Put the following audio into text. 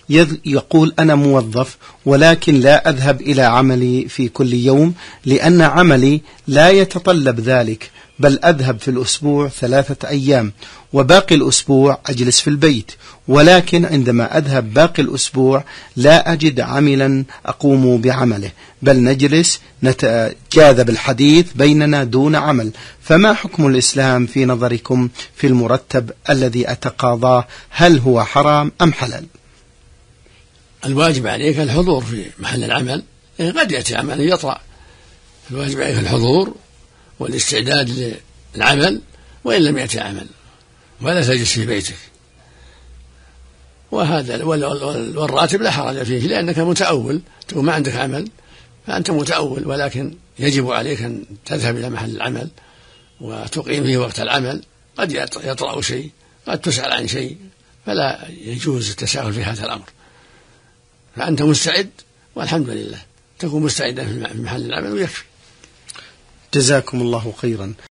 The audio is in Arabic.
يقول أنا موظف ولكن لا أذهب إلى عملي في كل يوم لأن عملي لا يتطلب ذلك، بل أذهب في الأسبوع 3 أيام وباقي الأسبوع أجلس في البيت، ولكن عندما أذهب باقي الأسبوع لا أجد عملا أقوم بعمله، بل نجلس نتجاذب الحديث بيننا دون عمل. فما حكم الإسلام في نظركم في المرتب الذي أتقاضاه؟ هل هو حرام أم حلال؟ الواجب عليك الحضور في محل العمل، قد يأتي عمل يطرأ، الواجب عليك الحضور والاستعداد للعمل وإن لم يأتي عمل، ولا تجلس في بيتك. وهذا والراتب لا حرج فيه لأنك متأول، تقول ما عندك عمل فأنت متأول، ولكن يجب عليك أن تذهب إلى محل العمل وتقيم فيه وقت العمل. قد يطرأ شيء، قد تسأل عن شيء، فلا يجوز التساهل في هذا الأمر. فأنت مستعد والحمد لله، تكون مستعدا في محل العمل ويكفي. جزاكم الله خيرا.